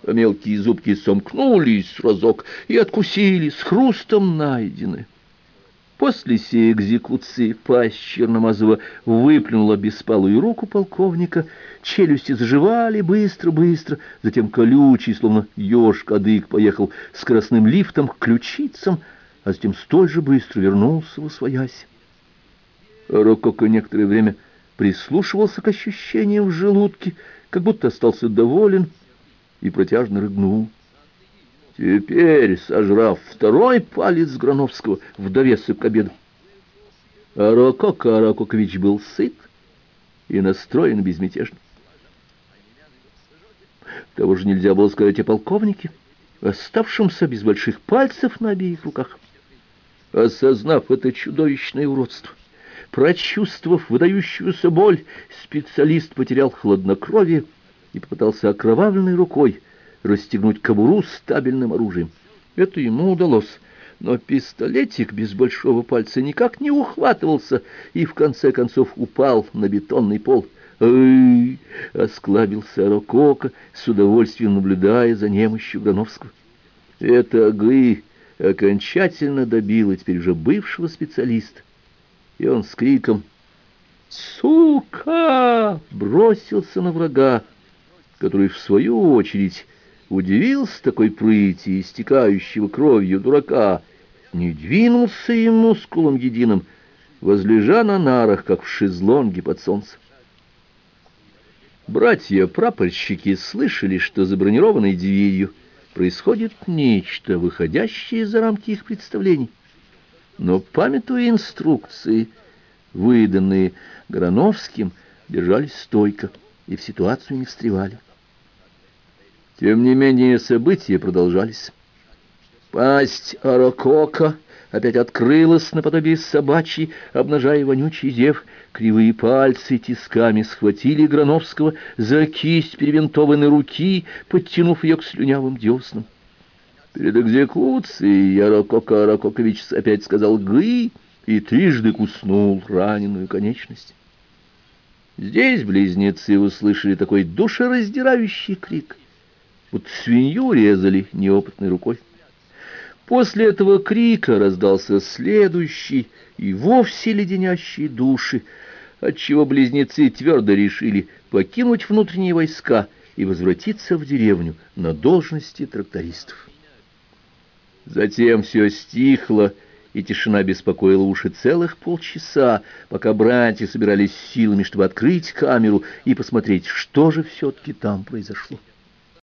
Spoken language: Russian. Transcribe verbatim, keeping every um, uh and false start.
а мелкие зубки сомкнулись разок и откусили с хрустом найдены. После сей экзекуции пасть Черномазова выплюнула беспалую руку полковника, челюсти заживали быстро-быстро, затем колючий, словно еж кадык, поехал скоростным лифтом к ключицам, а затем столь же быстро вернулся восвоясь. Рококо некоторое время прислушивался к ощущениям в желудке, как будто остался доволен, и протяжно рыгнул. Теперь, сожрав второй палец Грановского в довесок к обеду, Рококо Аракокович был сыт и настроен безмятежно. Того же нельзя было сказать о полковнике, оставшемся без больших пальцев на обеих руках. Осознав это чудовищное уродство, прочувствовав выдающуюся боль, специалист потерял хладнокровие и попытался окровавленной рукой расстегнуть кобуру с табельным оружием. Это ему удалось, но пистолетик без большого пальца никак не ухватывался и в конце концов упал на бетонный пол. «Эй!» — осклабился Рококо, с удовольствием наблюдая за немощью Грановского. Это «гы» окончательно добило теперь уже бывшего специалиста, и он с криком «Сука!» бросился на врага, который, в свою очередь, удивился такой прыти, истекающего кровью дурака, не двинулся им мускулом единым, возлежа на нарах, как в шезлонге под солнцем. Братья-прапорщики слышали, что за бронированной дверью происходит нечто, выходящее за рамки их представлений. Но, памятуя инструкции, выданные Грановским, держались стойко и в ситуацию не встревали. Тем не менее события продолжались. Пасть Рококо опять открылась наподобие собачьей, обнажая вонючий зев. Кривые пальцы тисками схватили Грановского за кисть перевинтованной руки, подтянув ее к слюнявым деснам. Перед экзекуцией Рококо Аракокович опять сказал «гы» и трижды куснул раненую конечность. Здесь близнецы услышали такой душераздирающий крик, вот свинью резали неопытной рукой. После этого крика раздался следующий и вовсе леденящий души, отчего близнецы твердо решили покинуть внутренние войска и возвратиться в деревню на должности трактористов. Затем все стихло, и тишина беспокоила уши целых полчаса, пока братья собирались силами, чтобы открыть камеру и посмотреть, что же все-таки там произошло.